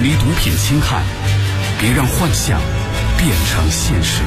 离毒品侵害，别让幻想变成现实。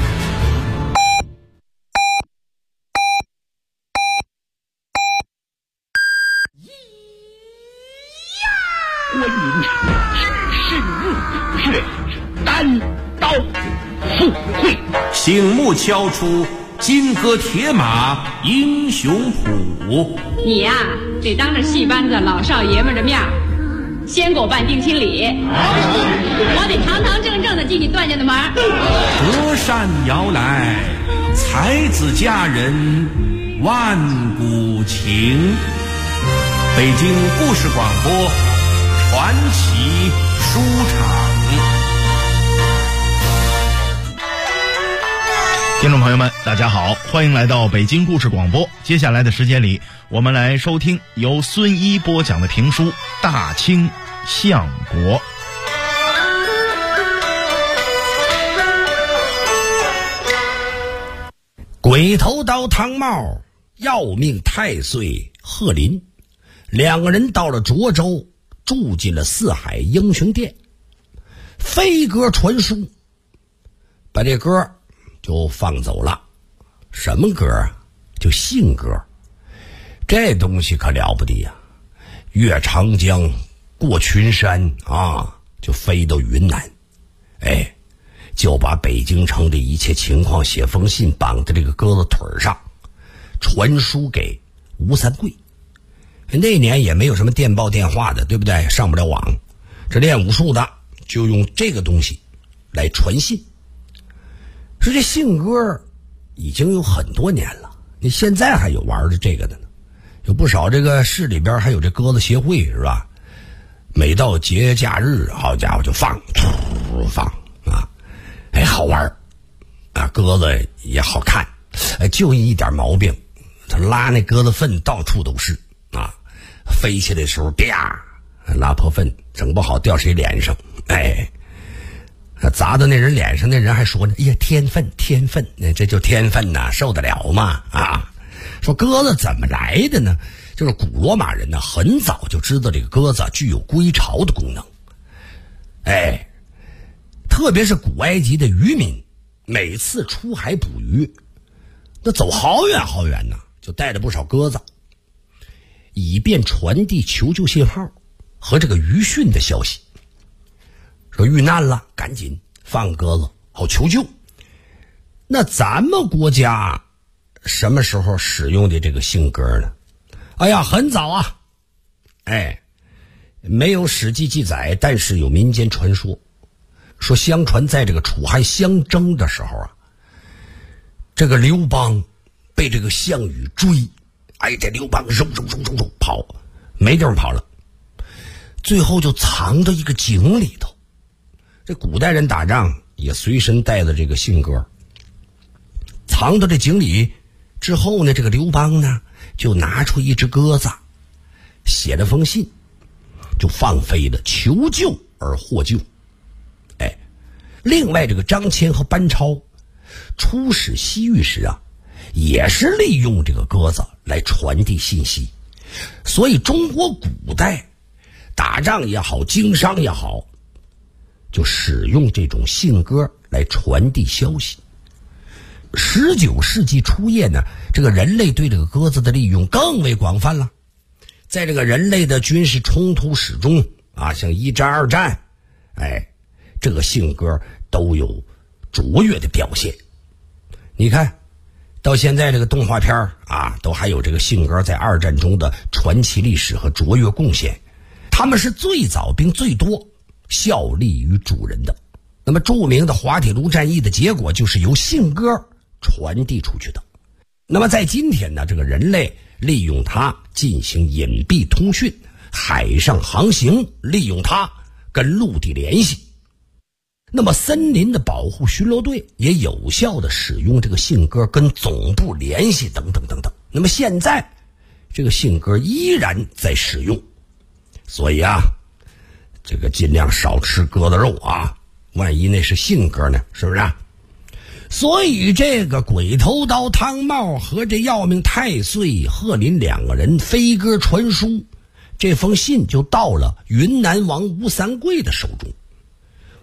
观音只是入穴，单刀赴会， 醒目敲出金戈铁马英雄谱。 你呀，得当着戏班子老少爷们的面先给我办定亲礼，我得堂堂正正的进你段家的门。 隔山遥来，才子佳人万古情。北京故事广播传奇书场。 听众朋友们，大家好，欢迎来到北京故事广播。接下来的时间里，我们来收听由孙一播讲的评书《大清相国》。 鬼头刀汤茂要命太岁贺林，两个人到了涿州，住进了四海英雄殿，飞鸽传书，把这歌就放走了。什么歌啊？就信歌。这东西可了不得呀，越长江过群山啊，就飞到云南，就把北京城的一切情况写封信绑在这个鸽子腿上，传输给吴三桂。那年也没有什么电报电话的，对不对？上不了网，这练武术的就用这个东西来传信。说这信鸽已经有很多年了，你现在还有玩的这个的呢，有不少这个市里边还有这鸽子协会，是吧？每到节假日，好家伙就放啊，好玩啊，鸽子也好看，就一点毛病，他拉那鸽子粪到处都是啊，飞起来的时候啪拉破粪，整不好掉谁脸上，砸到那人脸上，那人还说呢，哎呀，天分，这就天分呐，受得了吗？啊，说鸽子怎么来的呢？就是古罗马人呢，很早就知道这个鸽子具有归巢的功能。特别是古埃及的渔民，每次出海捕鱼，那走好远好远呢，就带着不少鸽子，以便传递求救信号和这个渔汛的消息。说遇难了，赶紧放鸽子，好求救。那咱们国家什么时候使用的这个信鸽呢？很早啊，没有史记记载，但是有民间传说，说相传在这个楚汉相争的时候啊，这个刘邦被这个项羽追，这刘邦肉跑，没地方跑了，最后就藏到一个井里头。这古代人打仗也随身带着这个信鸽，藏到这井里之后呢，这个刘邦呢就拿出一只鸽子，写了封信，就放飞了，求救而获救。另外这个张骞和班超出使西域时啊，也是利用这个鸽子来传递信息。所以中国古代打仗也好，经商也好，就使用这种信鸽来传递消息。19世纪初叶呢，这个人类对这个鸽子的利用更为广泛了。在这个人类的军事冲突史中啊，像一战、二战，这个信鸽都有卓越的表现。你看到现在这个动画片啊，都还有这个信鸽在二战中的传奇历史和卓越贡献。他们是最早并最多效力于主人的。那么著名的滑铁卢战役的结果就是由信鸽传递出去的。那么在今天呢，这个人类利用它进行隐蔽通讯，海上航行利用它跟陆地联系。那么森林的保护巡逻队也有效的使用这个信鸽跟总部联系等等等等。那么现在这个信鸽依然在使用，所以啊，这个尽量少吃鸽子肉啊，万一那是信鸽呢，是不是啊？所以这个鬼头刀汤茂和这要命太岁贺林两个人飞鸽传书，这封信就到了云南王吴三桂的手中。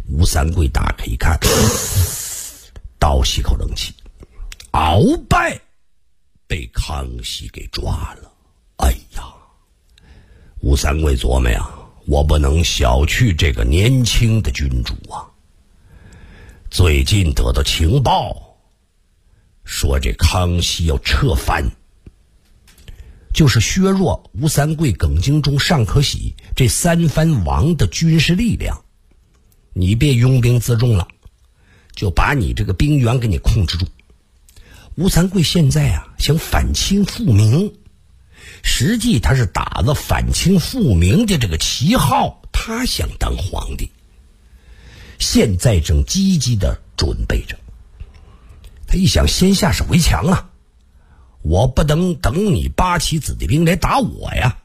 吴三桂打开一看，倒吸口冷气，鳌拜被康熙给抓了。哎呀，吴三桂琢磨呀，我不能小觑这个年轻的君主啊。最近得到情报，说这康熙要撤藩，就是削弱吴三桂、耿精忠、尚可喜这三藩王的军事力量。你别拥兵自重了，就把你这个兵源给你控制住。吴三桂现在啊想反清复明，实际他是打着反清复明的这个旗号，他想当皇帝，现在正积极的准备着。他一想，先下手为强啊，我不能等你八旗子弟兵来打我呀。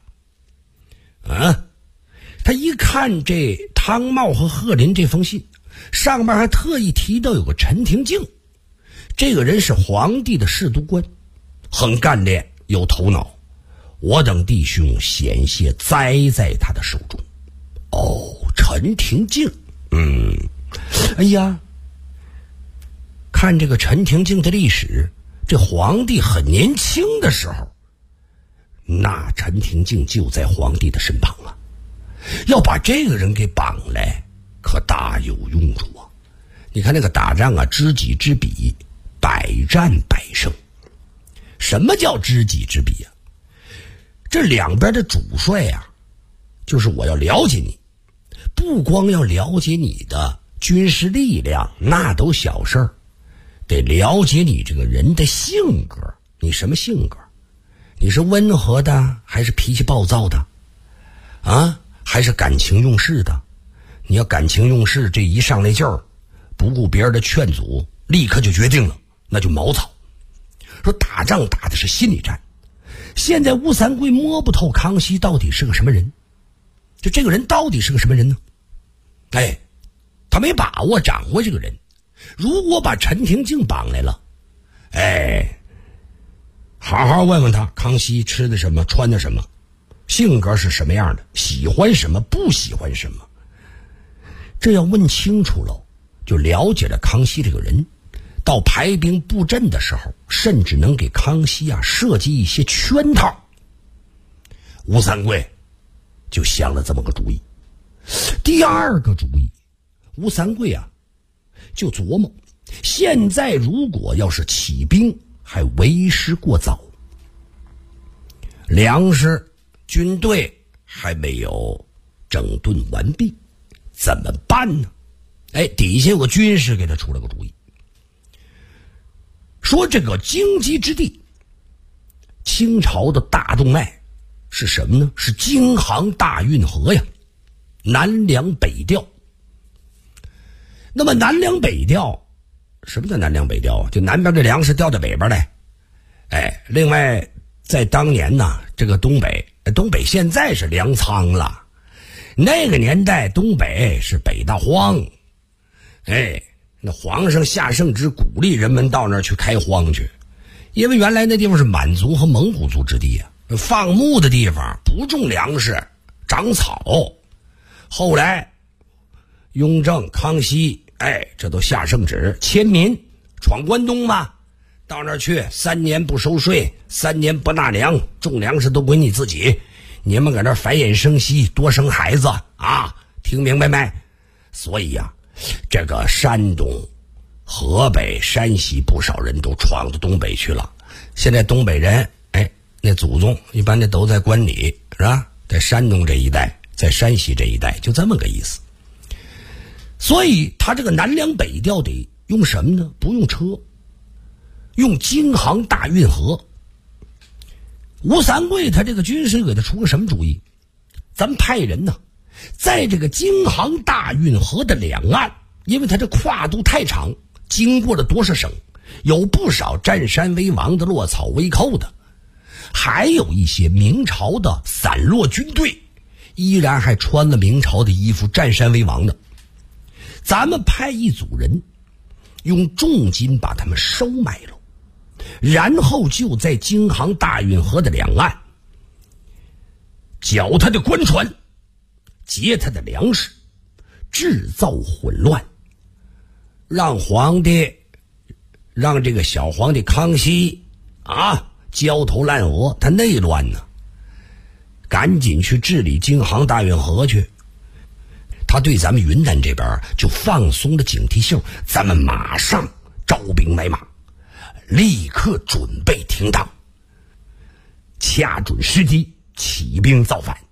他一看这汤茂和贺林这封信，上面还特意提到有个陈廷敬，这个人是皇帝的侍读官，很干练有头脑，我等弟兄险些栽在他的手中。陈廷敬，哎呀，看这个陈廷敬的历史，这皇帝很年轻的时候，那陈廷敬就在皇帝的身旁啊。要把这个人给绑来，可大有用处啊！你看那个打仗啊，知己知彼，百战百胜。什么叫知己知彼啊？这两边的主帅啊，就是我要了解你，不光要了解你的军事力量，那都小事儿，得了解你这个人的性格。你什么性格？你是温和的，还是脾气暴躁的？还是感情用事的？你要感情用事，这一上来劲儿，不顾别人的劝阻，立刻就决定了，那就茅草。说打仗打的是心理战，现在吴三桂摸不透康熙到底是个什么人，就这个人到底是个什么人呢？他没把握掌握这个人。如果把陈廷敬绑来了，好好问问他康熙吃的什么，穿的什么，性格是什么样的，喜欢什么，不喜欢什么。这要问清楚了，就了解了康熙这个人，到排兵布阵的时候，甚至能给康熙啊设计一些圈套。吴三桂就想了这么个主意。第二个主意，吴三桂啊就琢磨，现在如果要是起兵，还为时过早，粮食军队还没有整顿完毕，怎么办呢？底下有个军师给他出了个主意，说这个荆棘之地，清朝的大动脉是什么呢？是京杭大运河呀，南粮北调。那么南粮北调，什么叫南粮北调啊？就南边的粮食调到北边来。另外在当年呢，这个东北现在是粮仓了，那个年代东北是北大荒。那皇上下圣旨鼓励人们到那儿去开荒去，因为原来那地方是满族和蒙古族之地啊，放牧的地方，不种粮食，长草。后来雍正、康熙，这都下圣旨迁民闯关东嘛，到那儿去，3年不收税，3年不纳粮，种粮食都归你自己，你们搁那儿繁衍生息，多生孩子啊，听明白没？所以啊，这个山东、河北、山西不少人都闯到东北去了。现在东北人，那祖宗一般的都在关里，是吧？在山东这一带，在山西这一带，就这么个意思。所以他这个南粮北调得用什么呢？不用车，用京杭大运河。吴三桂他这个军师给他出个什么主意？咱们派人呢，在这个京杭大运河的两岸，因为它这跨度太长，经过了多少省，有不少占山为王的、落草为寇的，还有一些明朝的散落军队，依然还穿了明朝的衣服，占山为王的。咱们派一组人，用重金把他们收买了，然后就在京杭大运河的两岸缴他的官船，劫他的粮食， 制造混乱，让这个小皇帝康熙焦头烂额，他内乱呢，赶紧去治理京杭大运河去。他对咱们云南这边就放松了警惕性，咱们马上招兵买马，立刻准备停当，掐准时机起兵造反。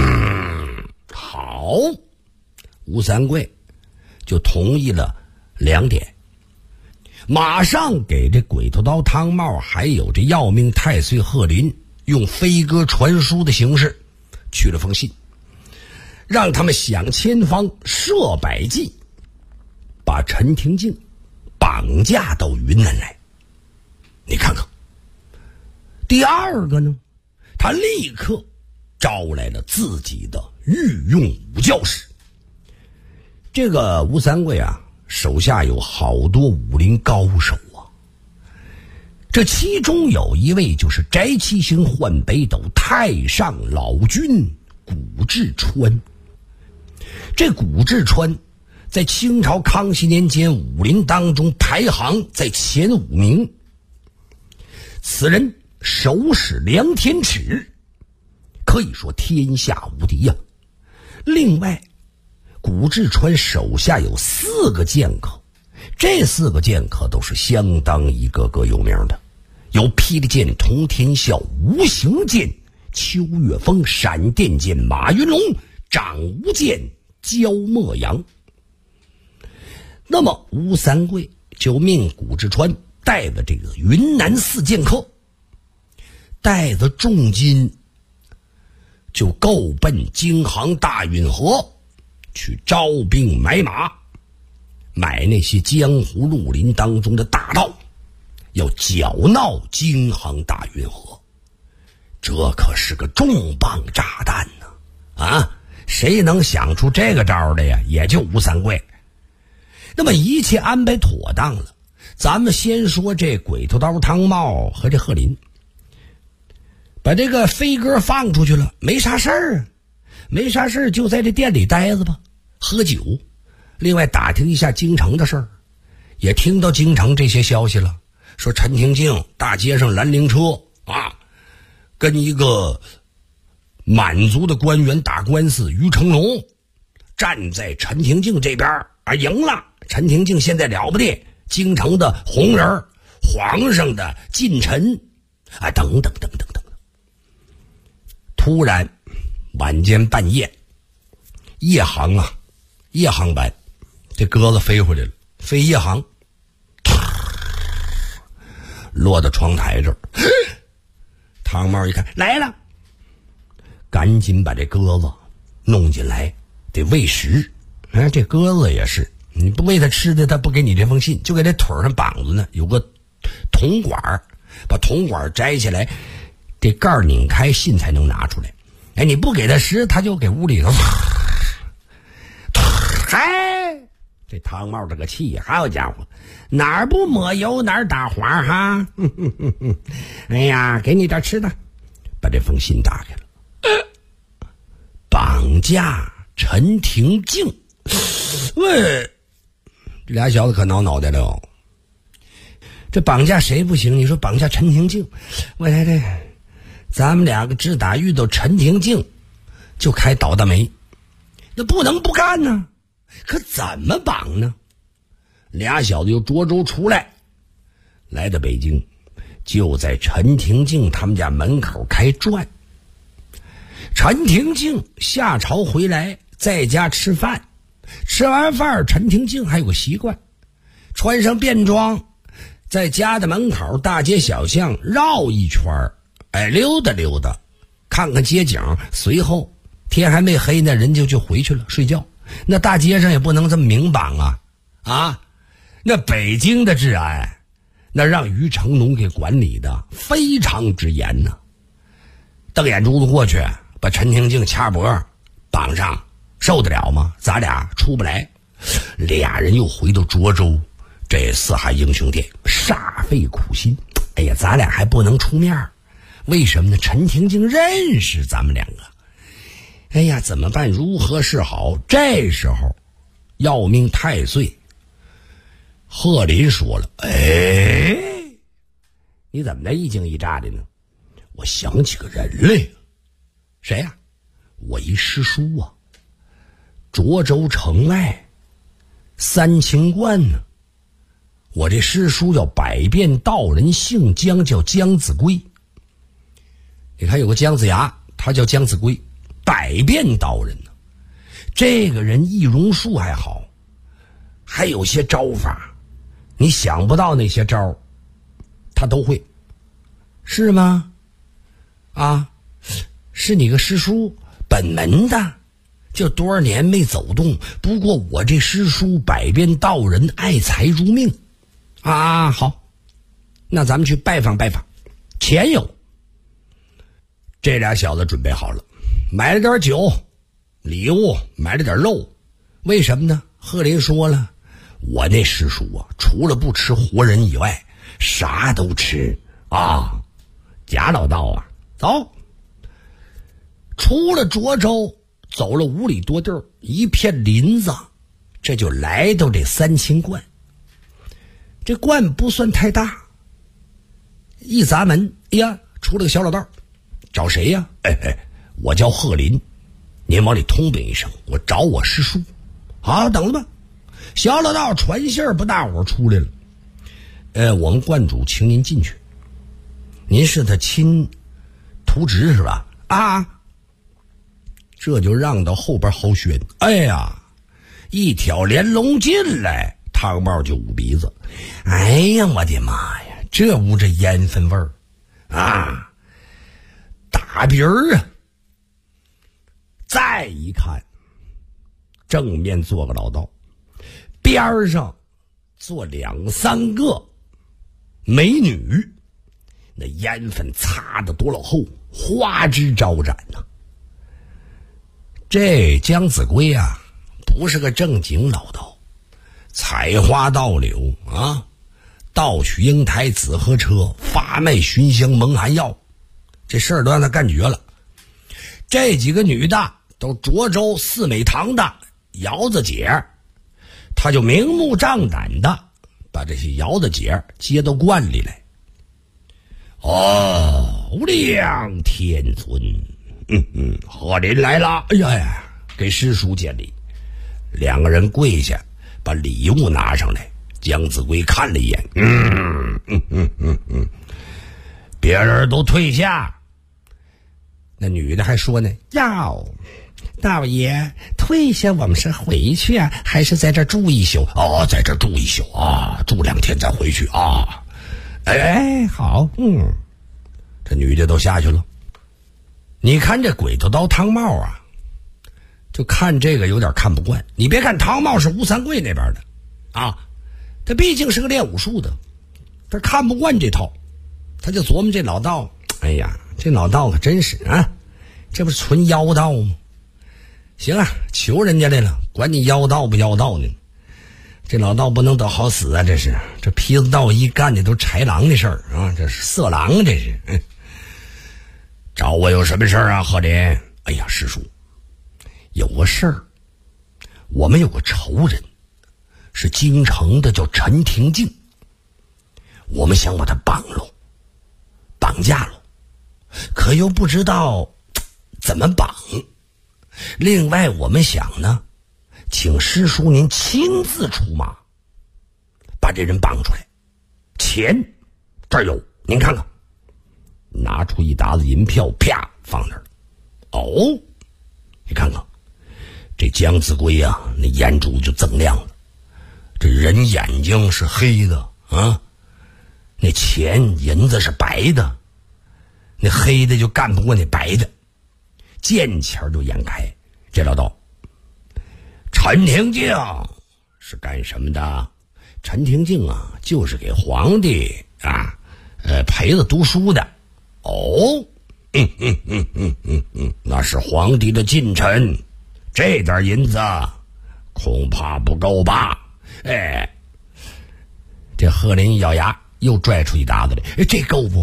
好，吴三桂就同意了2点，马上给这鬼头刀汤茂还有这要命太岁贺林用飞鸽传书的形式去了封信，让他们想千方设百计把陈廷敬绑架到云南来。你看看，第二个呢，他立刻招来了自己的御用武教师。这个吴三桂手下有好多武林高手这其中有一位就是翟七星换北斗太上老君古志川。这古志川在清朝康熙年间武林当中排行在前5名，此人手使量天尺，可以说天下无敌呀。另外古志川手下有4个剑客，这4个剑客都是相当一个个有名的，有霹雳剑通天啸、无形剑秋月风、闪电剑马云龙、掌无剑焦墨阳。那么吴三桂就命古志川带着这个云南4剑客，带着重金就够奔京杭大运河去招兵买马，买那些江湖绿林当中的大盗，要搅闹京杭大运河。这可是个重磅炸弹呢！谁能想出这个招的呀？也就吴三桂。那么一切安排妥当了，咱们先说这鬼头刀汤茂和这贺林，把这个飞鸽放出去了，没啥事儿没啥事儿，就在这店里待着吧，喝酒。另外打听一下京城的事儿，也听到京城这些消息了，说陈廷敬大街上拦灵车跟一个满族的官员打官司，于成龙站在陈廷敬这边赢了。陈廷敬现在了不得，京城的红人，皇上的近臣等等等等等。突然晚间半夜，夜航班，这鸽子飞回来了，飞夜航，落到窗台这儿。汤茂一看来了，赶紧把这鸽子弄进来，得喂食。这鸽子也是，你不喂它吃的，它不给你这封信，就给这腿上绑着呢，有个铜管，把铜管摘下来，这盖拧开，信才能拿出来。你不给它食，它就给屋里头。这汤茂这个气，好家伙，哪儿不抹油哪儿打滑哈！哎呀，给你点吃的，把这封信打开了。绑架陈廷敬，喂，这俩小子可挠脑袋了。这绑架谁不行？你说绑架陈廷敬，我来这，咱们两个只打遇到陈廷敬就开倒大霉，那不能不干呢。可怎么绑呢？俩小子由涿州出来，来到北京，就在陈廷敬他们家门口开转。陈廷敬下朝回来，在家吃饭，吃完饭，陈廷敬还有个习惯，穿上便装，在家的门口大街小巷绕一圈，溜达溜达，看看街景，随后天还没黑呢，人就回去了睡觉。那大街上也不能这么明绑那北京的治安，那让于成龙给管理的非常之严呢。瞪眼珠子过去，把陈廷敬掐脖绑上，受得了吗？咱俩出不来。俩人又回到涿州这四海英雄殿，煞费苦心。哎呀，咱俩还不能出面，为什么呢？陈廷敬认识咱们两个。哎呀，怎么办？如何是好？这时候要命太岁。贺林说了：“哎，你怎么那一惊一乍的呢？我想起个人来了。谁呀？我一师叔啊，涿州城外三清观呢。我这师叔叫百变道人，姓姜，叫姜子龟。你看有个姜子牙，他叫姜子龟，百变道人呢。这个人易容术还好，还有些招法，你想不到那些招他都会。是吗？啊，是你个师叔本门的，就多少年没走动。不过我这师叔百变道人爱财如命啊。好，那咱们去拜访拜访。钱有，这俩小子准备好了，买了点酒礼物，买了点肉。为什么呢？贺林说了，我那师叔啊，除了不吃活人以外，啥都吃啊。贾老道啊，走。出了涿州，走了5里多地儿，一片林子，这就来到这三清观。这观不算太大，一砸门，哎呀，出了个小老道。找谁呀？我叫贺林，您往里通禀一声，我找我师叔。好，等着吧。小老道传信儿，不大伙儿出来了。我们观主请您进去。您是他亲徒侄是吧？啊，这就让到后边好选。哎呀，一挑连龙进来，汤帽就捂鼻子。哎呀，我的妈呀，这屋这烟氛味儿啊，大鼻儿啊！再一看，正面坐个老道，边上坐2、3个美女，那烟粉擦得多老厚，花枝招展呐。这姜子龟啊，不是个正经老道，采花盗柳啊，盗取英台紫河车，发卖熏香蒙汗药，这事儿都让他干绝了。这几个女的都涿州四美堂的窑子姐，他就明目张胆的把这些窑子姐接到观里来。亮天尊，贺林来了。哎呀，给师叔见礼。2个人跪下，把礼物拿上来。姜子龟看了一眼，别人都退下。那女的还说呢，要道爷退下，我们是回去啊，还是在这住一宿？哦，在这住一宿啊，住2天再回去啊。哎，好，这女的都下去了。你看这鬼头刀汤帽啊，就看这个有点看不惯。你别看汤帽是吴三桂那边的啊，他毕竟是个练武术的，他看不惯这套，他就琢磨这老道，哎呀，这老道可真是啊，这不是纯妖道吗？行啊，求人家来了，管你妖道不妖道呢。这老道不能得好死啊，这是这痞子道一干的都豺狼的事儿啊，这是色狼，这是。找我有什么事儿啊，贺林？哎呀，师叔，有个事儿，我们有个仇人，是京城的，叫陈廷敬，我们想把他绑架了，可又不知道怎么绑。另外我们想呢，请师叔您亲自出马，把这人绑出来。钱这儿有，您看看。拿出一沓子银票，啪放那儿。你看看这姜子龟啊，那眼珠就锃亮了。这人眼睛是黑的啊，那钱银子是白的，那黑的就干不过那白的，见钱就眼开。这老道，陈廷敬是干什么的？陈廷敬啊，就是给皇帝啊，陪着读书的。那是皇帝的近臣，这点银子恐怕不够吧？这贺林咬牙又拽出一沓子来，这够不？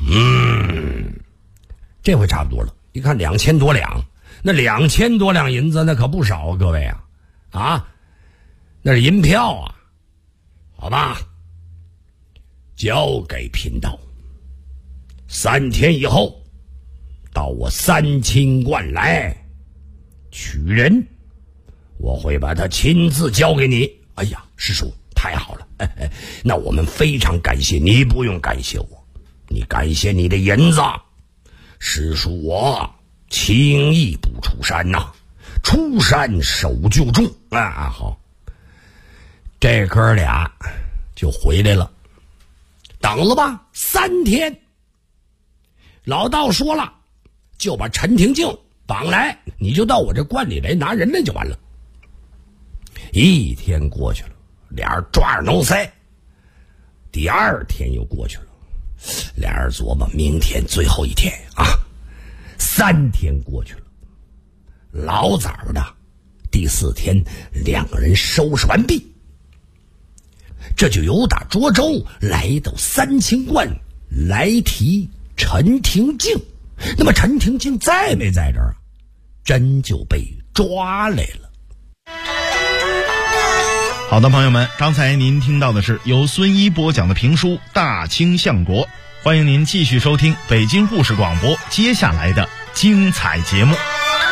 这回差不多了。一看2000多两，那2000多两银子那可不少，各位啊！ 那是银票啊，好吧，交给贫道。3天以后到我三清观来取人，我会把他亲自交给你。哎呀，师叔太好了，那我们非常感谢你。不用感谢我，你感谢你的银子。师叔我轻易不出山呐，出山手就重啊。好，这哥俩就回来了，等了吧3天。老道说了，就把陈廷敬绑来，你就到我这观里来拿人来就完了。1天过去了，俩人抓耳挠腮。第2天又过去了，俩人琢磨明天最后一天啊。3天过去了，老早的第4天2个人收拾完毕，这就由打涿州来到三清观来提陈廷敬。那么陈廷敬在没在这儿啊？真就被抓来了。 好的，朋友们，刚才您听到的是由孙一播讲的评书《大清相国》，欢迎您继续收听北京故事广播接下来的精彩节目。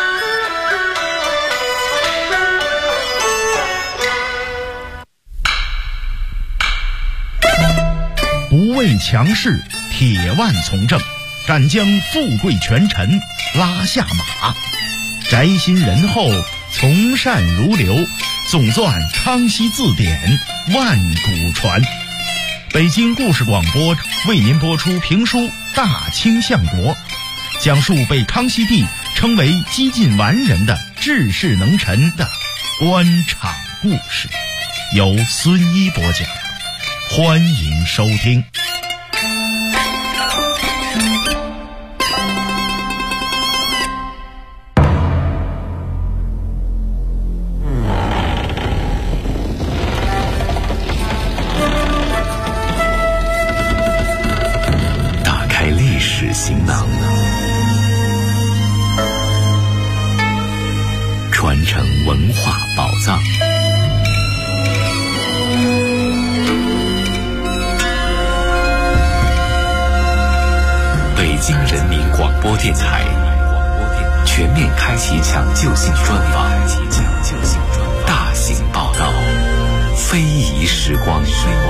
不畏强势，铁腕从政，敢将富贵权臣拉下马，宅心仁厚，从善如流，总纂康熙字典，万古传。北京故事广播为您播出评书《大清相国》，讲述被康熙帝称为几近完人的治世能臣的官场故事，由孙一播讲，欢迎收听。 行囊，传承文化宝藏。北京人民广播电台全面开启抢救性专访，大型报道，非遗时光。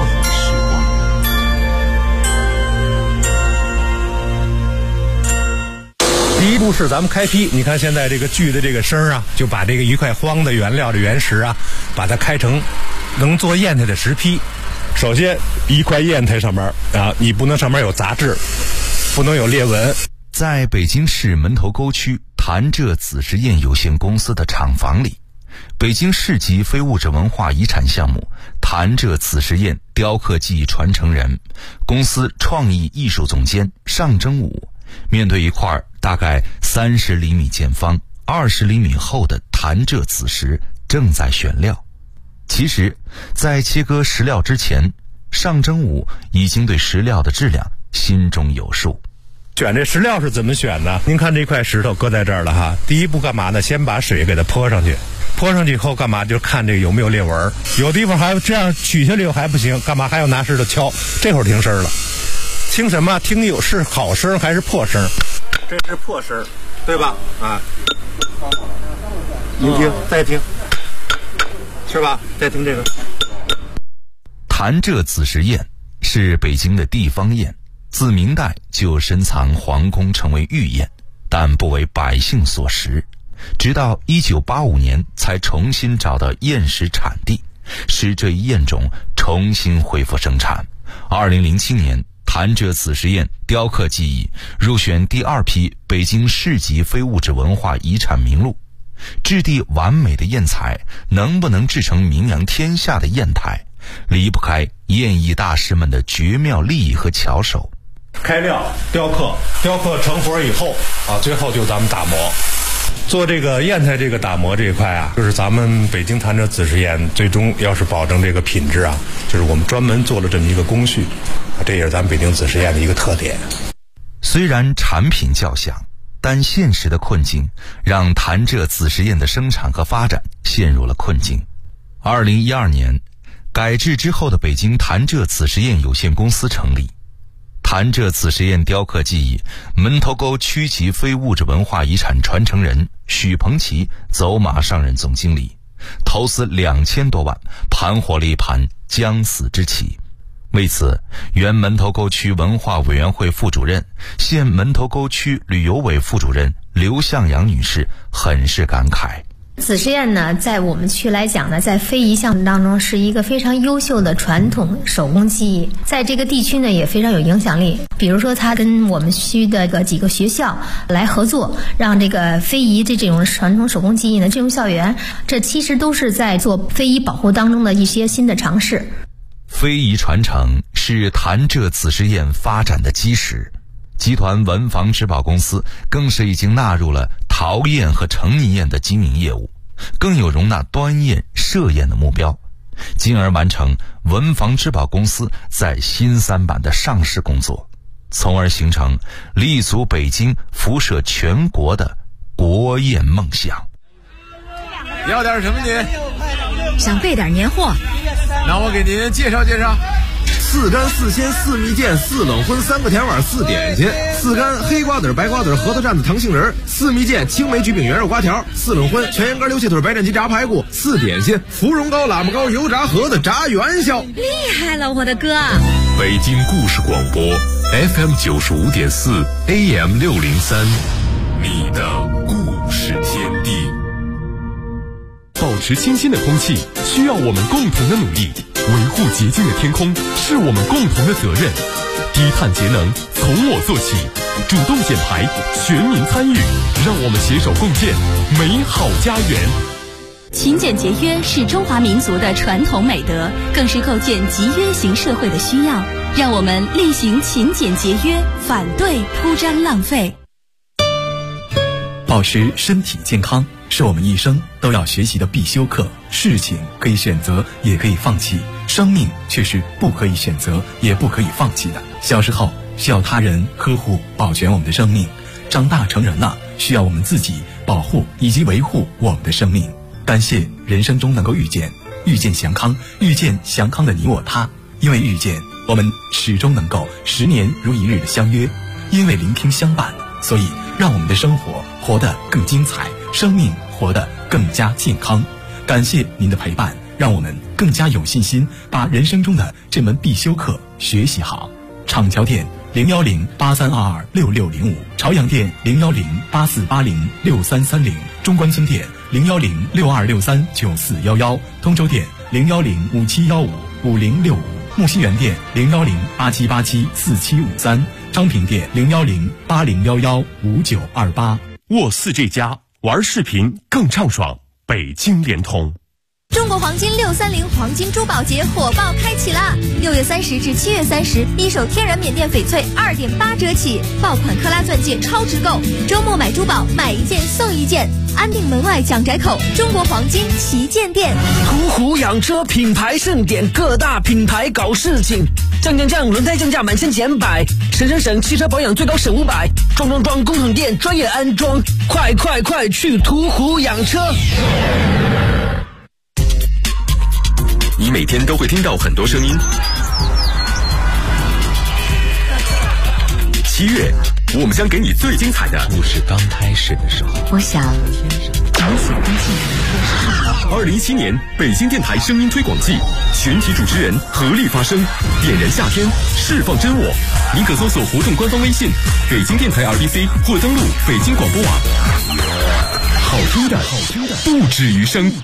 第一步是咱们开劈，你看现在这个锯的这个声啊，就把这个一块荒的原料的原石啊，把它开成能做砚台的石坯。首先一块砚台上面啊，你不能上面有杂质，不能有裂纹。 在北京市门头沟区潭柘紫石砚有限公司的厂房里，北京市级非物质文化遗产项目潭柘紫石砚雕刻技艺传承人、公司创意艺术总监尚征武，面对一块大概30厘米见方、20厘米厚的潭柘紫石，正在选料。其实，在切割石料之前，尚征武已经对石料的质量心中有数。 选这石料是怎么选呢？您看这块石头搁在这儿了哈，第一步干嘛呢？先把水给它泼上去，泼上去以后干嘛？就看这个有没有裂纹，有地方还这样取下来以后还不行，干嘛还要拿石头敲？这会儿听声了，听什么？听有是好声还是破声？这是破声，对吧？啊，您听，再听，是吧？再听这个。 潭柘紫石砚是北京的地方砚，自明代就深藏皇宫，成为御砚，但不为百姓所食。直到1985年才重新找到砚石产地，使这一砚种重新恢复生产。2007年，潭柘紫石砚雕刻技艺入选第2批北京市级非物质文化遗产名录。质地完美的砚材能不能制成名扬天下的砚台，离不开砚艺大师们的绝妙技艺和巧手。 开料、雕刻成活以后啊，最后就咱们打磨。做这个砚台这个打磨这一块啊，就是咱们北京潭柘紫石砚最终要是保证这个品质啊，就是我们专门做了这么一个工序，这也是咱们北京紫石砚的一个特点。 虽然产品较响，但现实的困境让潭柘紫石砚的生产和发展陷入了困境。 2012年，改制之后的北京潭柘紫石堰有限公司成立。潭柘紫石堰雕刻技艺门头沟区级非物质文化遗产传承人许鹏奇走马上任总经理，投资2000多万，盘活了一盘将死之棋。为此，原门头沟区文化委员会副主任、现门头沟区旅游委副主任刘向阳女士很是感慨。 紫石堰呢，在我们区来讲呢，在非遗项目当中是一个非常优秀的传统手工技艺，在这个地区呢也非常有影响力。比如说，他跟我们区的几个学校来合作，让这个非遗的这种传统手工技艺呢进入校园，这其实都是在做非遗保护当中的一些新的尝试。 非遗传承是潭柘紫石堰发展的基石，集团文房织宝公司更是已经纳入了陶砚和成泥砚的经营业务，更有容纳端砚、射砚的目标，进而完成文房织宝公司在新三板的上市工作，从而形成立足北京、辐射全国的国砚梦想。 要点什么您？ 想备点年货。 那我给您介绍介绍。4干4鲜4蜜饯4冷荤3个甜碗4点心，4干黑瓜子、白瓜子、核桃蘸子、糖杏仁，4蜜饯青梅焗饼圆肉瓜条，4冷荤全羊肝、溜蟹腿、白斩鸡、炸排骨，4点心芙蓉糕、喇嘛糕、油炸盒子、炸元宵。 厉害了，我的哥！ 北京故事广播 FM 95.4 AM 603，你的故事天地。 保持清新的空气需要我们共同的努力，维护洁净的天空是我们共同的责任。低碳节能从我做起，主动减排，全民参与，让我们携手共建美好家园。 勤俭节约是中华民族的传统美德，更是构建集约型社会的需要。让我们力行勤俭节约，反对铺张浪费。 保持身体健康是我们一生都要学习的必修课。事情可以选择，也可以放弃，生命却是不可以选择，也不可以放弃的。小时候需要他人呵护保全我们的生命，长大成人了需要我们自己保护以及维护我们的生命。感谢人生中能够遇见祥康，遇见祥康的你我他。因为遇见，我们始终能够10年如一日的相约；因为聆听相伴，所以让我们的生活活得更精彩，生命活得更加健康。感谢您的陪伴，让我们更加有信心把人生中的这门必修课学习好。厂桥店01083226605，朝阳店01084806330，中关村店01062639411，通州店01057155065，木樨园店01087874753，昌平店01080115928。 沃4G+玩视频更畅爽，北京联通。 中国黄金630黄金珠宝节火爆开启啦！6月30至7月30，一手天然缅甸翡翠2.8折起，爆款克拉钻戒超值购，周末买珠宝买1件送1件，安定门外蒋宅口中国黄金旗舰店。 途虎养车品牌盛典，各大品牌搞事情，降，轮胎降价满1000减100，省，汽车保养最高省500，装工厂店专业安装，快去途虎养车！ 你每天都会听到很多声音。7月，我们将给你最精彩的故事。刚开始的时候， 我想你写东西 2017年北京电台声音推广季，全体主持人合力发声，点燃夏天，释放真我。您可搜索活动官方微信北京电台 RBC， 或登录北京广播网。好听的不止于声。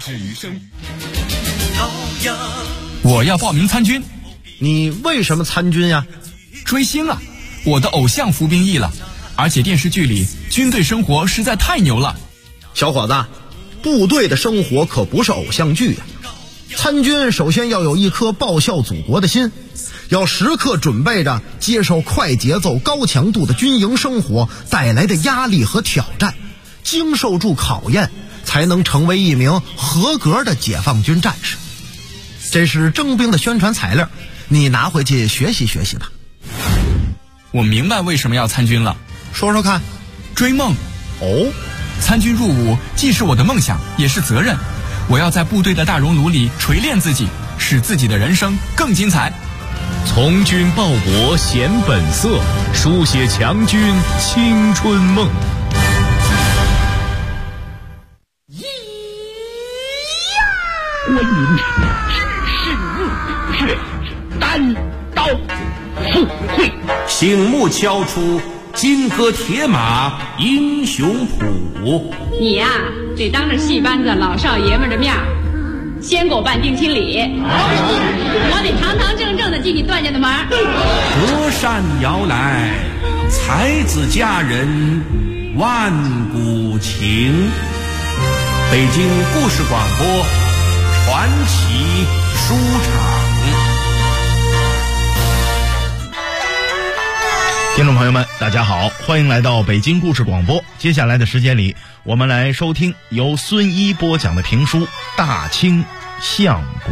我要报名参军。 你为什么参军呀？ 追星啊，我的偶像服兵役了，而且电视剧里军队生活实在太牛了。 小伙子，部队的生活可不是偶像剧呀。参军首先要有一颗报效祖国的心，要时刻准备着接受快节奏高强度的军营生活带来的压力和挑战，经受住考验，才能成为一名合格的解放军战士。这是征兵的宣传材料，你拿回去学习学习吧。 我明白为什么要参军了， 说说看。 追梦。 哦， 参军入伍既是我的梦想，也是责任。 我要在部队的大熔炉里锤炼自己，使自己的人生更精彩。 从军报国显本色，书写强军青春梦。 观音知事日月，单刀赴会， 醒目敲出金戈铁马英雄谱。 你呀，得当着戏班子老少爷们的面先给我办定亲礼，我得堂堂正正的进你段家的门。 隔山遥来，才子佳人万古情。北京故事广播传奇书场。 听众朋友们，大家好，欢迎来到北京故事广播。接下来的时间里，我们来收听由孙一播讲的评书《大清相国》。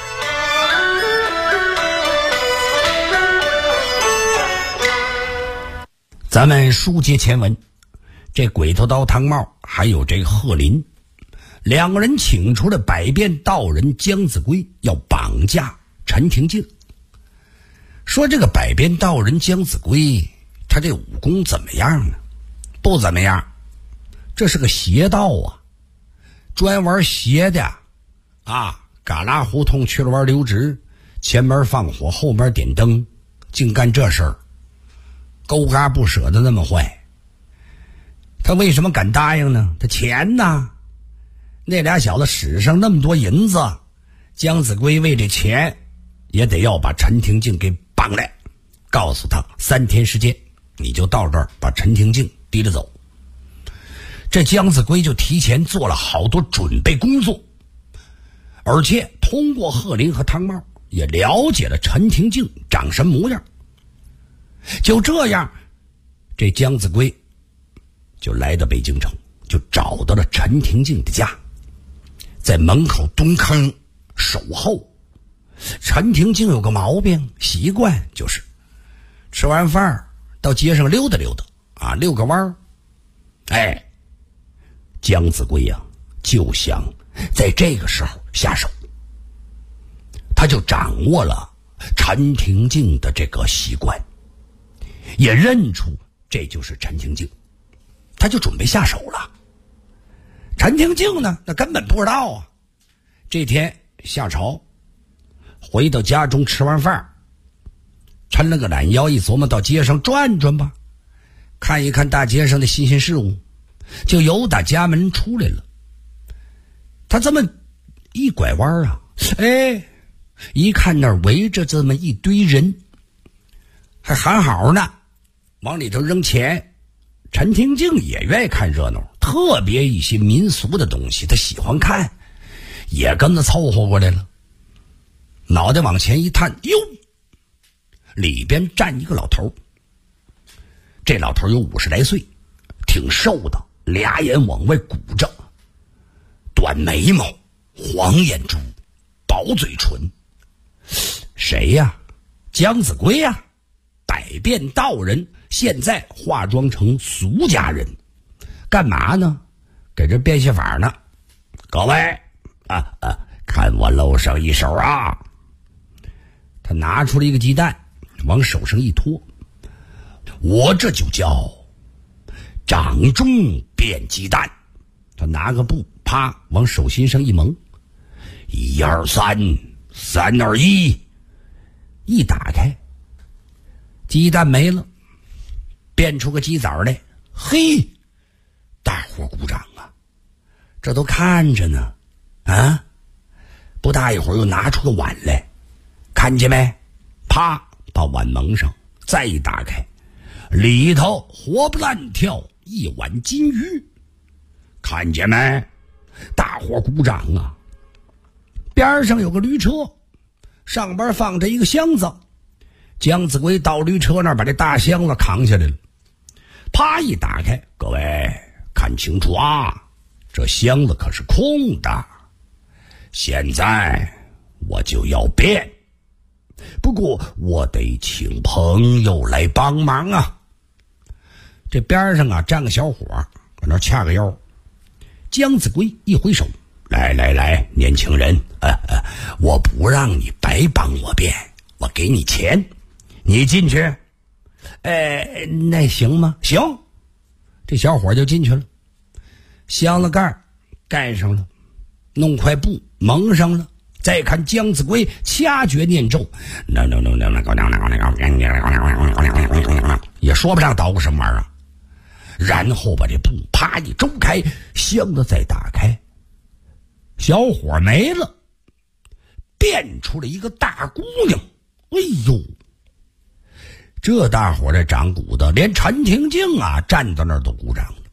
咱们书接前文，这鬼头刀汤茂还有这个贺林，两个人请出了百变道人姜子龟，要绑架陈廷敬。说这个百变道人姜子龟，他这武功怎么样呢？不怎么样，这是个邪道啊，专玩邪的啊！旮旯胡同去了玩溜直，前门放火，后门点灯，净干这事儿，勾嘎不舍的那么坏。他为什么敢答应呢？他钱呢？那俩小子使上那么多银子，姜子龟为这钱也得要把陈廷敬给绑来，告诉他3天时间你就到这儿把陈廷敬提着走。这姜子龟就提前做了好多准备工作，而且通过贺林和汤茂也了解了陈廷敬长什么模样。就这样，这姜子龟就来到北京城，就找到了陈廷敬的家，在门口蹲坑守候。陈廷敬有个毛病习惯，就是吃完饭到街上溜达溜达啊，遛个弯儿。哎，姜子龟呀，就想在这个时候下手，他就掌握了陈廷敬的这个习惯，也认出这就是陈廷敬，他就准备下手了。陈廷敬呢，那根本不知道啊。这天下朝回到家中，吃完饭抻了个懒腰，一琢磨到街上转转吧，看一看大街上的新鲜事物，就由打家门出来了。他这么一拐弯啊，哎，一看那儿围着这么一堆人，还喊好呢，往里头扔钱。陈廷敬也愿意看热闹，特别一些民俗的东西他喜欢看，也跟着凑合过来了。脑袋往前一探，哟，里边站一个老头。这老头有50来岁，挺瘦的，俩眼往外鼓着，短眉毛，黄眼珠，薄嘴唇。谁呀？姜子龟呀，百变道人，现在化妆成俗家人，干嘛呢？给这变戏法呢。各位看我露上一手啊！他拿出了一个鸡蛋，往手上一托，我这就叫掌中变鸡蛋。他拿个布，啪往手心上一蒙，1、2、3，3、2、1，一打开，鸡蛋没了，变出个鸡枣来。嘿，大伙鼓掌啊，这都看着呢啊！不大一会儿又拿出个碗来，看见没？啪，把碗蒙上，再一打开，里头活蹦乱跳一碗金鱼，看见没？大伙鼓掌啊！边上有个驴车，上边放着一个箱子，姜子龟到驴车那儿把这大箱子扛下来了，啪一打开，各位看清楚啊，这箱子可是空的。现在我就要变，不过我得请朋友来帮忙啊。这边上啊站个小伙，搁那掐个腰。姜子龟一挥手， 来，年轻人，我不让你白帮我变，我给你钱，你进去。那行吗？行。这小伙就进去了，箱子盖盖上了，弄块布蒙上了，再看姜子龟掐诀念咒，也说不上捣鼓什么玩意儿，然后把这布啪一周开，箱子再打开，小伙没了，变出了一个大姑娘。哎呦，这大伙这长鼓的，连陈廷敬啊站到那儿都鼓掌了。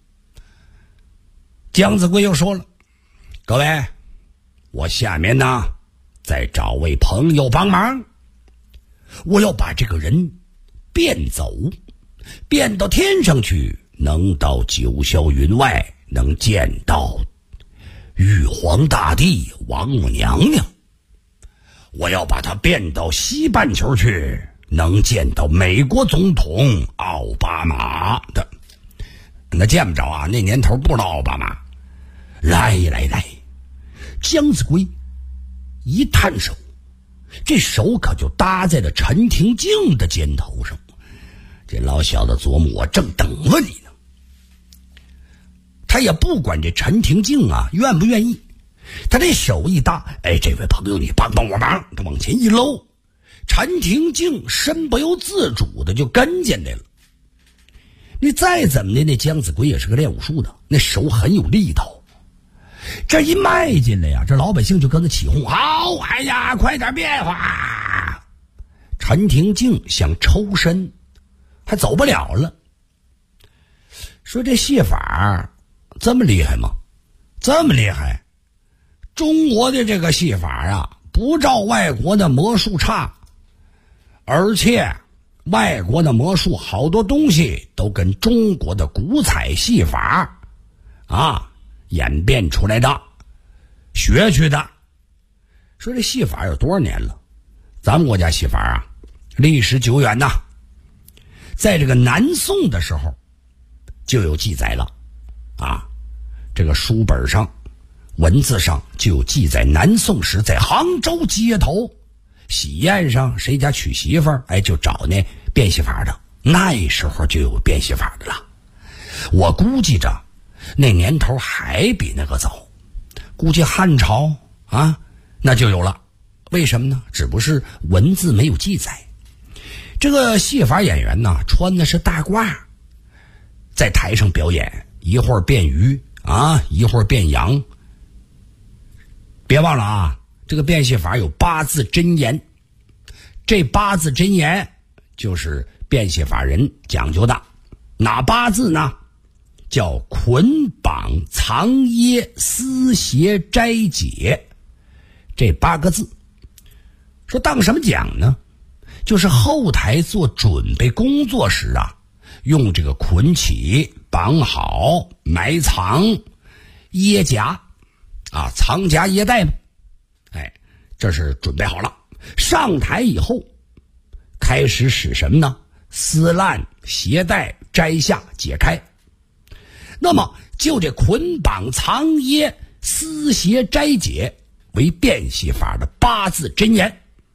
姜子龟又说了，各位，我下面呢再找位朋友帮忙，我要把这个人变走，变到天上去，能到九霄云外，能见到玉皇大帝、王母娘娘。我要把他变到西半球去，能见到美国总统奥巴马的。那见不着啊，那年头不知道奥巴马。来，姜子龟一探手，这手可就搭在了陈廷敬的肩头上。这老小子琢磨，我正等着你呢。他也不管这陈廷敬啊愿不愿意，他这手一搭，这位朋友你帮我忙，他往前一搂，陈廷敬身不由自主的就跟进来了。你再怎么的，那姜子龟也是个练武术的，那手很有力道。这一迈进来呀，这老百姓就跟着起哄，好，哎呀，快点变化！陈廷敬想抽身，还走不了了。说这戏法这么厉害吗？这么厉害，中国的这个戏法啊，不照外国的魔术差，而且外国的魔术好多东西都跟中国的古彩戏法演变出来的，学去的。说这戏法有多少年了？咱们国家戏法啊，历史久远呐。在这个南宋的时候就有记载了这个书本上文字上就有记载，南宋时在杭州街头喜宴上，谁家娶媳妇儿，就找那变戏法的，那时候就有变戏法的了。我估计着那年头还比那个早，估计汉朝那就有了。为什么呢？只不过是文字没有记载。这个戏法演员呢，穿的是大褂，在台上表演，一会儿变鱼一会儿变羊。别忘了这个变戏法有8字真言，这8字真言就是变戏法人讲究的。哪8字呢？叫捆绑藏掖撕邪斋解，这8个字。说当什么讲呢？就是后台做准备工作时用这个捆起、绑好、埋藏、掖夹藏夹掖带嘛。这是准备好了。上台以后开始使什么呢？撕烂鞋带，摘下解开。那么就这捆绑藏掖撕邪摘解为变戏法的8字真言。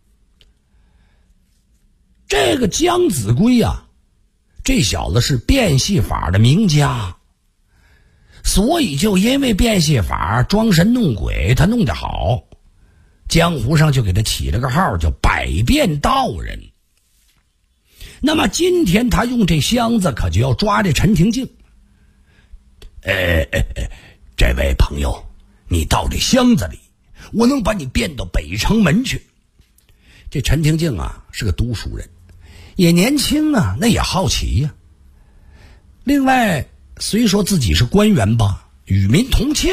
这个姜子龟这小子是变戏法的名家，所以就因为变戏法装神弄鬼他弄得好，江湖上就给他起了个号叫百变道人。那么今天他用这箱子可就要抓这陈廷敬。这位朋友，你到这箱子里，我能把你变到北城门去。这陈廷敬是个读书人，也年轻那也好奇呀。另外虽说自己是官员吧，与民同庆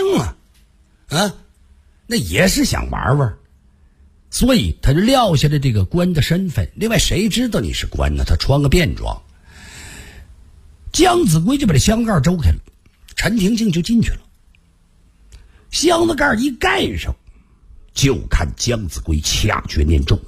那也是想玩玩，所以他就撂下了这个官的身份。另外谁知道你是官呢？他穿个便装。姜子龟就把这箱盖周开了，陈廷敬就进去了。箱子盖一盖上，就看姜子龟掐诀念咒，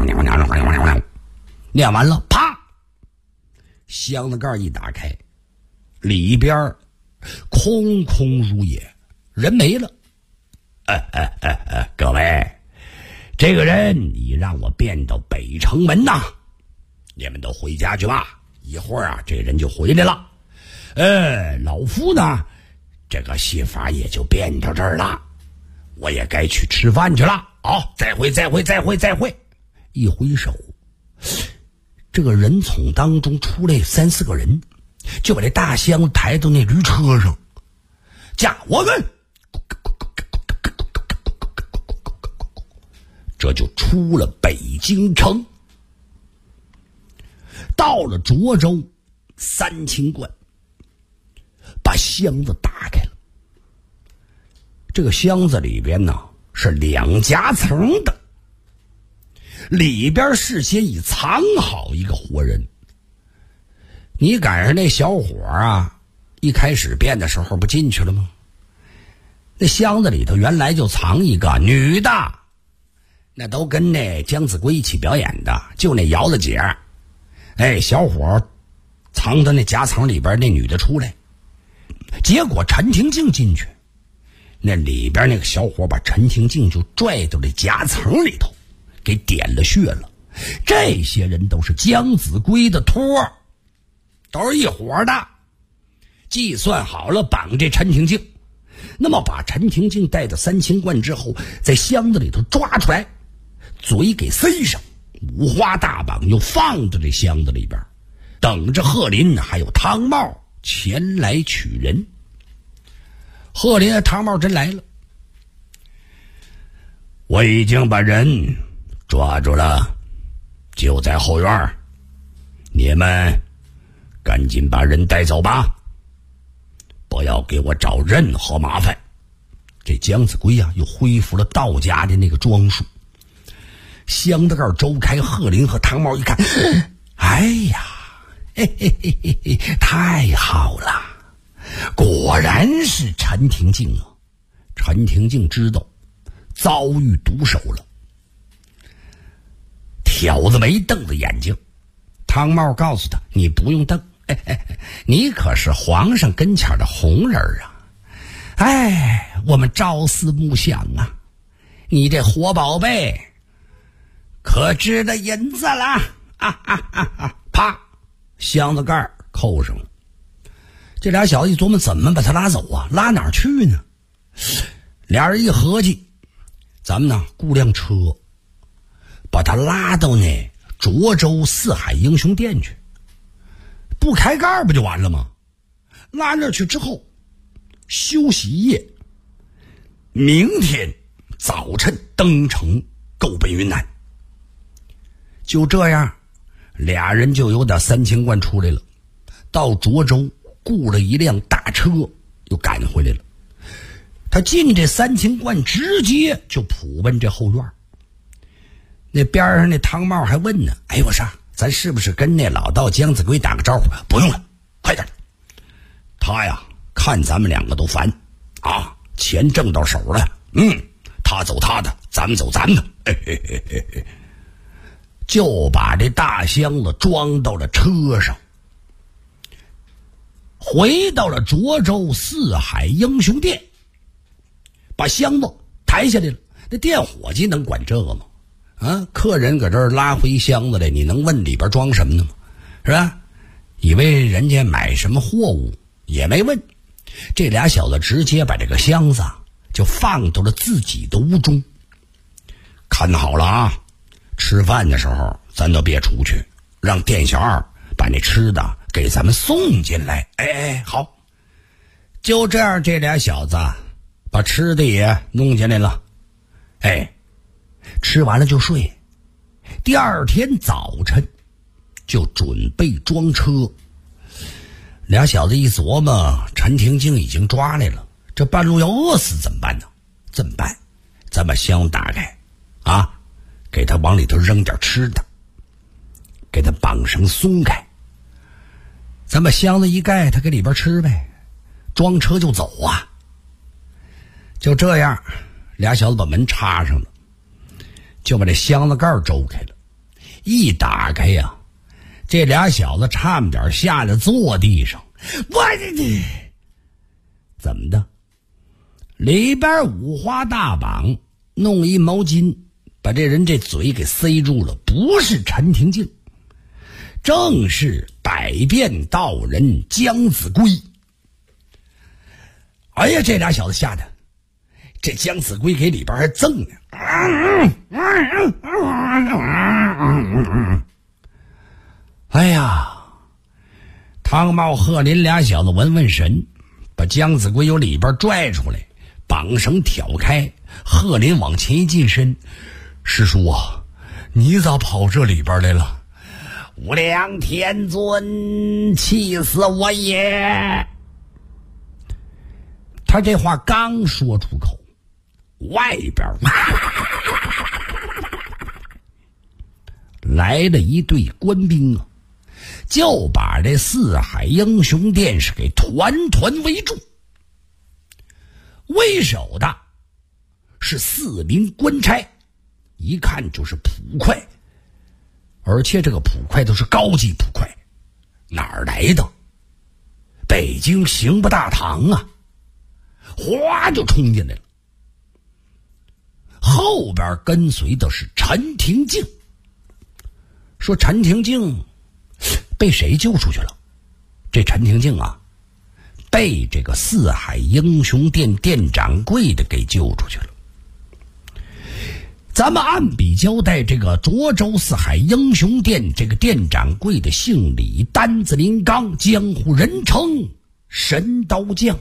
念完了，啪，箱子盖一打开，里边空空如也，人没了， 各位，这个人你让我变到北城门呐，你们都回家去吧，一会儿啊这人就回来了。老夫呢，这个戏法也就变到这儿了，我也该去吃饭去了。好，再会。一挥手，这个人从当中出来3、4个人，就把这大箱子抬到那驴车上，驾我们，这就出了北京城，到了涿州三清观，把箱子打开了。这个箱子里边呢是2夹层的，里边事先已藏好一个活人。你赶上那小伙啊，一开始变的时候不进去了吗？那箱子里头原来就藏一个女的，那都跟那姜子龟一起表演的，就那姚子姐。小伙藏到那夹层里边，那女的出来，结果陈廷敬进去，那里边那个小伙把陈廷敬就拽到这夹层里头，给点了穴了。这些人都是姜子龟的托，都是一伙的，计算好了绑这陈廷敬。那么把陈廷敬带到三清观之后，在箱子里头抓出来，嘴给塞上，五花大绑又放到这箱子里边，等着贺林还有汤茂前来取人。贺林和汤茂真来了，我已经把人抓住了，就在后院，你们赶紧把人带走吧，不要给我找任何麻烦。这姜子龟啊，又恢复了道家的那个装束。箱子盖周开，贺林和汤茂一看，哎呀，太好了，果然是陈廷敬啊！陈廷敬知道遭遇毒手了，挑着眉瞪着眼睛。汤茂告诉他，你不用瞪，你可是皇上跟前的红人啊！我们朝思暮想啊，你这活宝贝可值了银子了！啪，箱子盖扣上了。这俩小子一琢磨，怎么把他拉走啊？拉哪儿去呢？俩人一合计，咱们呢雇辆车，把他拉到那涿州四海英雄殿去，不开盖不就完了吗？拉那儿去之后休息一夜，明天早晨登城购奔云南。就这样，俩人就由打三清观出来了，到涿州雇了一辆大车，又赶回来了。他进这三清观，直接就扑奔这后院。那边上那汤茂还问呢，我说咱是不是跟那老道姜子龟打个招呼？不用了，快点。他呀看咱们两个都烦啊，钱挣到手了，他走他的，咱们走咱们的，就把这大箱子装到了车上，回到了涿州四海英雄殿，把箱子抬下来了。那店伙计能管这个吗？客人搁这儿拉回箱子来，你能问里边装什么呢吗？是吧？以为人家买什么货物也没问，这俩小子直接把这个箱子就放到了自己的屋中。看好了啊，吃饭的时候咱都别出去，让店小二把那吃的给咱们送进来。好。就这样，这俩小子把吃的也弄进来了。吃完了就睡，第二天早晨就准备装车。俩小子一琢磨，陈廷敬已经抓来了，这半路要饿死怎么办呢？怎么办？咱把箱打开啊，给他往里头扔点吃的，给他绑绳松开，咱把箱子一盖，他给里边吃呗，装车就走啊。就这样，俩小子把门插上了，就把这箱子盖周开了。一打开呀，这俩小子差不点吓得坐地上。我这怎么的？ 里边五花大绑，弄一毛巾把这人这嘴给塞住了，不是陈廷敬，正是百变道人姜子龟。哎呀，这俩小子吓得，这姜子龟给里边还赠呢。哎呀，汤茂、贺林俩小子闻神，把姜子龟由里边拽出来，绑绳挑开。贺林往前一近身，师叔啊，你咋跑这里边来了？无量天尊，气死我也！他这话刚说出口，外边来了一队官兵啊，就把这四海英雄殿是给团团围住。为首的是4名官差，一看就是捕快，而且这个捕快都是高级捕快，哪儿来的？北京刑部大堂啊，哗就冲进来了。后边跟随的是陈廷敬，说陈廷敬被谁救出去了？这陈廷敬啊，被这个四海英雄殿殿掌柜的给救出去了。咱们按笔交代，这个涿州四海英雄殿这个殿掌柜的姓李，单字林刚，江湖人称神刀将。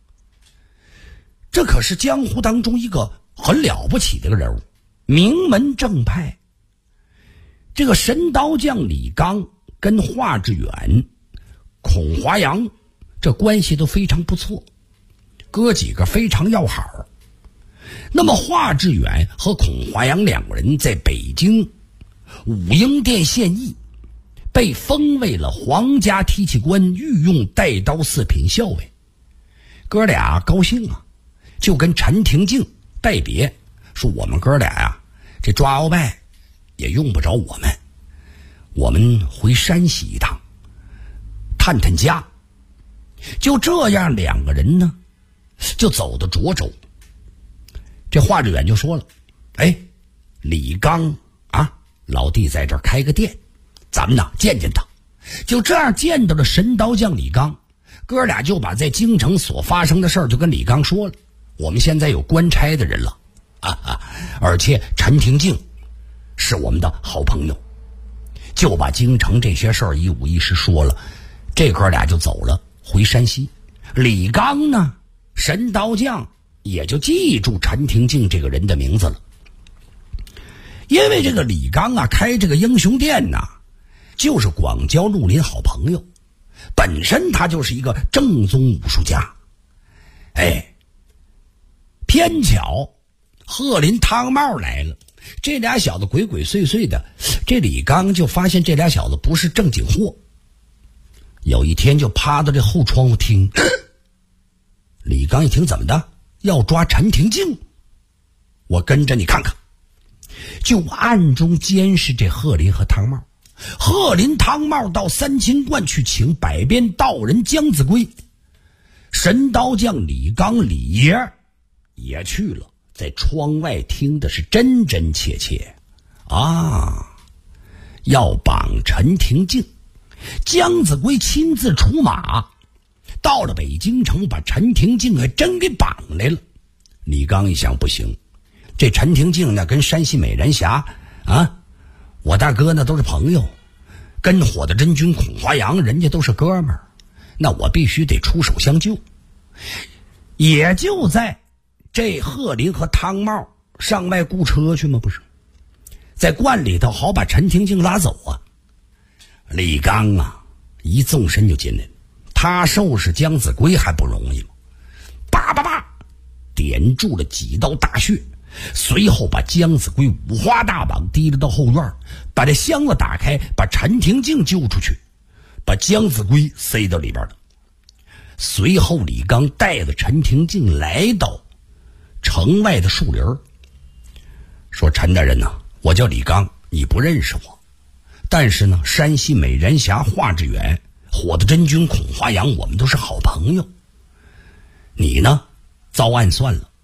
这可是江湖当中一个很了不起的一个人物，名门正派。这个神刀将李刚跟华志远、孔华阳这关系都非常不错，哥几个非常要好。那么华志远和孔华阳两个人在北京武英殿献艺，被封为了皇家提器官御用带刀4品校尉。哥俩高兴啊，就跟陈廷敬拜别，说我们哥俩呀，这抓鳌拜也用不着我们回山西一趟探探家。就这样两个人呢就走到涿州。这华志远就说了，哎，李刚啊，老弟在这儿开个店，咱们呢见见他。就这样见到了神刀将李刚，哥俩就把在京城所发生的事儿就跟李刚说了，我们现在有官差的人了而且陈廷敬是我们的好朋友，就把京城这些事儿一五一十说了。这哥俩就走了，回山西。李刚呢，神刀将也就记住陈廷敬这个人的名字了。因为这个李刚啊，开这个英雄殿呐，就是广交绿林好朋友，本身他就是一个正宗武术家。哎，偏巧贺林汤茂来了，这俩小子鬼鬼祟祟的，这李刚就发现这俩小子不是正经货。有一天就趴到这后窗户听，李刚一听，怎么的？要抓陈廷敬？我跟着你看看。就暗中监视这贺林和汤茂。贺林汤茂到三清观去请百变道人姜子龟，神刀将李刚李爷也去了，在窗外听的是真真切切啊，要绑陈廷敬。姜子龟亲自出马，到了北京城，把陈廷敬还真给绑来了。李刚一想，不行，这陈廷敬呢跟山西美人峡啊，我大哥那都是朋友，跟火的真君孔华阳人家都是哥们儿，那我必须得出手相救。也就在这贺林和汤茂上外雇车去吗？不是，在观里头好把陈廷敬拉走啊。李刚啊一纵身就进来了，他收拾姜子龟还不容易吗？叭叭叭点住了几道大穴，随后把姜子龟五花大绑提了到后院，把这箱子打开，把陈廷敬救出去，把姜子龟塞到里边了。随后李刚带着陈廷敬来到城外的树林，说陈大人呐，我叫李刚，你不认识我，但是呢，山西美人峡华志远、火的真君孔华阳，我们都是好朋友。你呢，遭暗算了，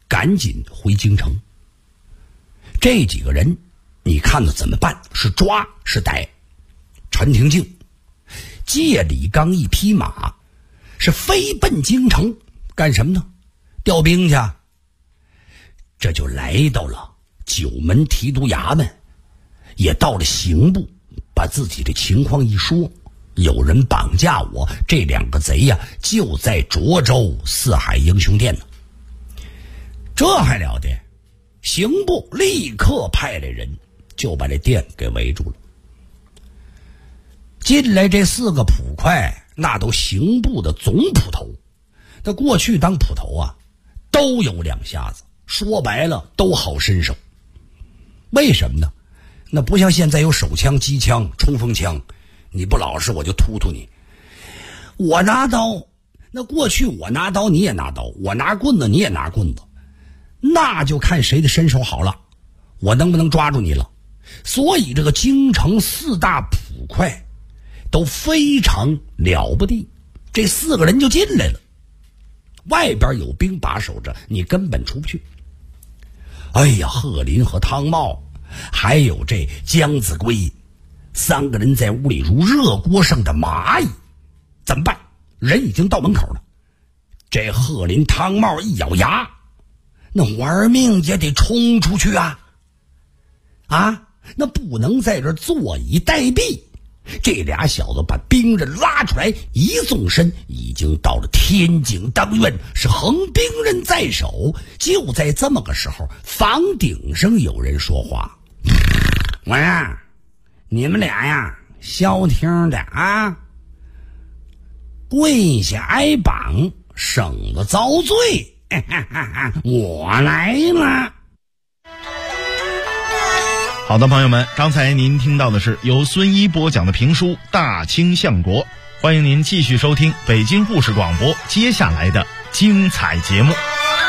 赶紧回京城。这几个人你看着怎么办？是抓是逮？陈廷敬借李刚一匹马，是飞奔京城，干什么呢？调兵去。这就来到了九门提督衙门，也到了刑部，把自己的情况一说，有人绑架我，这两个贼呀就在涿州四海英雄殿呢。这还了得，刑部立刻派来人就把这店给围住了。进来这4个捕快，那都刑部的总捕头，那过去当捕头啊都有两下子，说白了都好身手。为什么呢？那不像现在有手枪、机枪、冲锋枪，你不老实我就突突你。我拿刀，那过去我拿刀你也拿刀，我拿棍子你也拿棍子，那就看谁的身手好了，我能不能抓住你了。所以这个京城4大捕快都非常了不地，这4个人就进来了，外边有兵把守着，你根本出不去。哎呀，贺林和汤茂还有这姜子圭3个人在屋里如热锅上的蚂蚁，怎么办？人已经到门口了。这贺林汤茂一咬牙，那玩命也得冲出去啊！那不能在这坐以待毙。这俩小子把兵刃拉出来，一纵身已经到了天井当院，是横兵刃在手。就在这么个时候，房顶上有人说话：“我呀，你们俩呀，消停的啊，跪下挨绑，省得遭罪。我来了。” 好的，朋友们，刚才您听到的是由孙一播讲的评书《大清相国》，欢迎您继续收听北京故事广播接下来的精彩节目。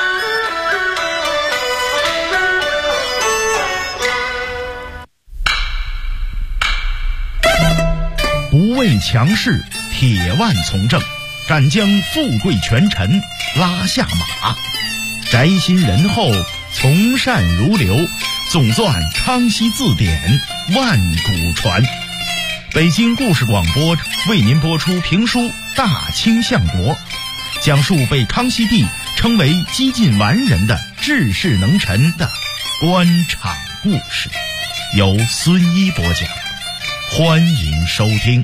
不畏强势，铁腕从政，斩将富贵权臣拉下马，宅心仁厚，从善如流，总纂康熙字典，万古传。北京故事广播为您播出评书《大清相国》，讲述被康熙帝称为几近完人的治世能臣的官场故事，由孙一播讲，欢迎收听。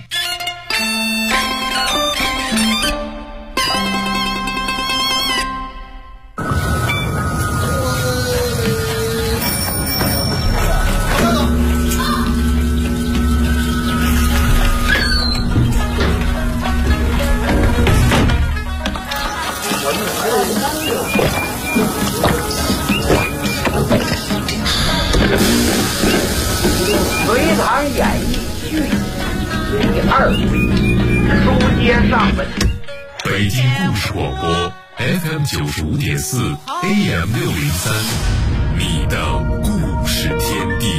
隋唐演义续第2回，书接上文。 北京故事广播 FM 95.4 AM 603，你的故事天地。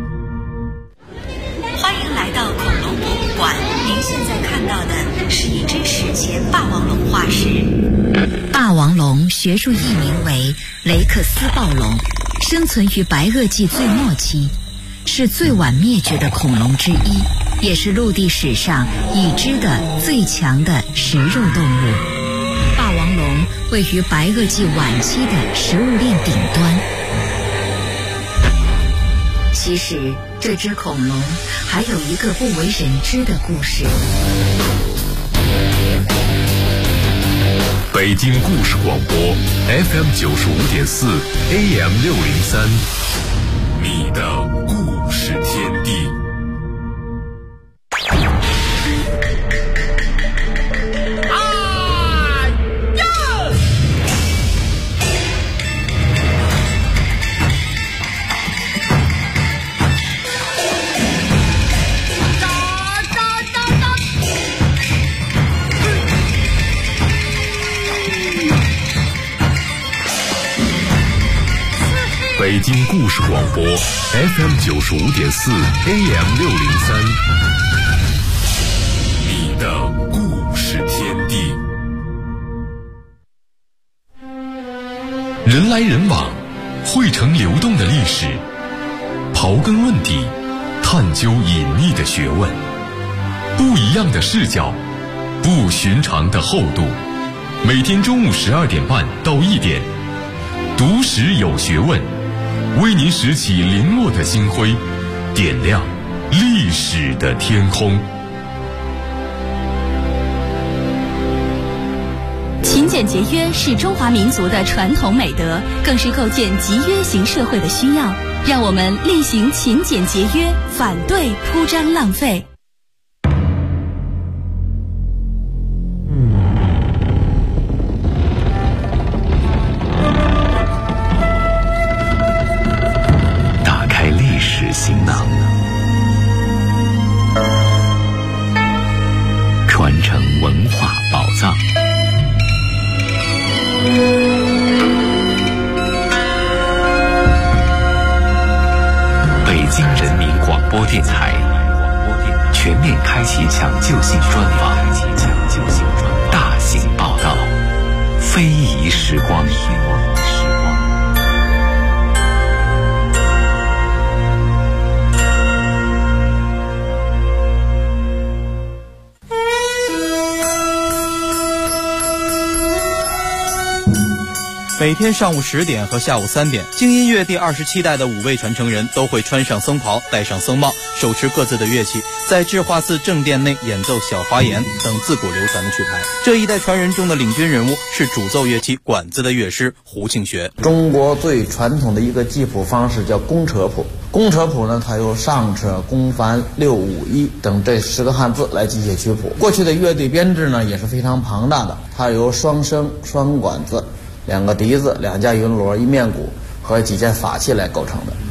欢迎来到恐龙博物馆，您现在看到的是一只史前霸王龙化石。霸王龙学术译名为雷克斯暴龙，生存于白垩纪最末期，是最晚灭绝的恐龙之一，也是陆地史上已知的最强的食肉动物。霸王龙位于白垩纪晚期的食物链顶端。其实这只恐龙还有一个不为人知的故事。 北京故事广播 FM 95.4 AM 603，你的故事天地。北京故事广播 FM 95.4 AM 603，你的故事天地。 人来人往，汇成流动的历史，刨根问底，探究隐秘的学问，不一样的视角，不寻常的厚度。每天中午12点半到1点，读史有学问，为您拾起零落的星辉，点亮历史的天空。 勤俭节约是中华民族的传统美德，更是构建集约型社会的需要。让我们厉行勤俭节约，反对铺张浪费。 打开历史行囊，传承文化宝藏。北京人民广播电台全面开启抢救性专访，大型报道，非遗时光。 每天上午10点和下午3点，京音乐第27代的5位传承人都会穿上僧袍，戴上僧帽，手持各自的乐器，在智化寺正殿内演奏小花言等自古流传的曲牌。这一代传人中的领军人物是主奏乐器管子的乐师胡庆学。 中国最传统的一个记谱方式叫公车谱。公车谱呢，它由上车、公繁、六五一等这10个汉字来记写曲谱。过去的乐队编制呢也是非常庞大的，它由双笙、双管子、2个笛子、2架云锣、1面鼓和几件法器来构成的。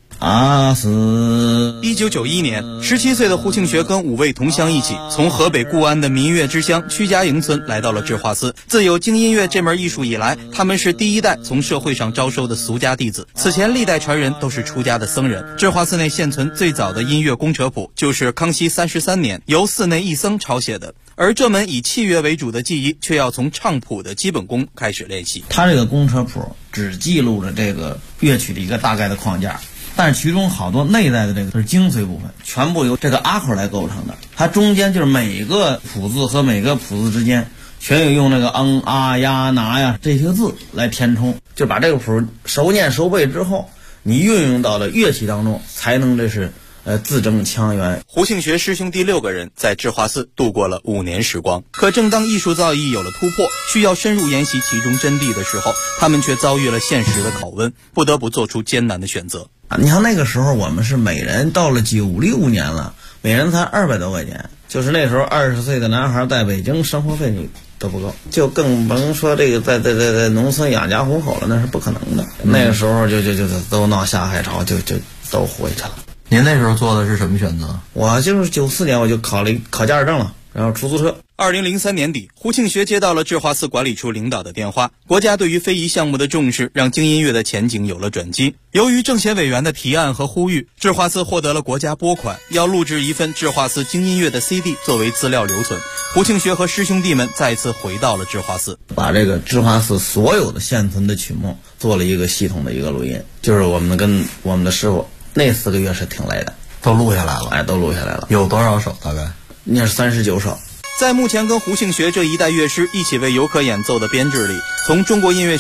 1991年，17岁的胡庆学跟5位同乡一起，从河北固安的民乐之乡屈家营村来到了智化寺。自有京音乐这门艺术以来，他们是第一代从社会上招收的俗家弟子。此前历代传人都是出家的僧人。智化寺内现存最早的音乐公车谱，就是康熙33年由寺内一僧抄写的。而这门以器乐为主的技艺，却要从唱谱的基本功开始练习。 它这个公车谱只记录了这个乐曲的一个大概的框架，但是其中好多内在的这个是精髓部分，全部由这个阿口来构成的。它中间就是每个谱字和每个谱字之间全有用那个啊呀拿呀这些字来填充，就把这个谱熟念熟背之后，你运用到了乐器当中，才能这是字正腔圆。 胡庆学师兄弟6个人在智化寺度过了5年时光。可正当艺术造诣有了突破，需要深入研习其中真谛的时候，他们却遭遇了现实的拷问，不得不做出艰难的选择。 你看那个时候我们是每人到了96年了，每人才200多块钱，就是那时候20岁的男孩在北京生活费你都不够，就更甭说这个在农村养家糊口了，那是不可能的。那个时候就都闹下海潮，就都回去了。 您那时候做的是什么选择？ 我就是94年我就考驾驶证了，然后出租车。 2003年底，胡庆学接到了智化寺管理处领导的电话，国家对于非遗项目的重视让京音乐的前景有了转机。由于政协委员的提案和呼吁，智化寺获得了国家拨款，要录制一份智化寺京音乐的 CD 作为资料留存。胡庆学和师兄弟们再次回到了智化寺， 把这个智化寺所有的现存的曲目做了一个系统的一个录音，就是我们跟我们的师傅那4个月是挺累的， 都录下来了。 都录下来了。 有多少首？大概那是39首。 在目前跟胡庆学这一代乐师一起为游客演奏的编制里，从中国音乐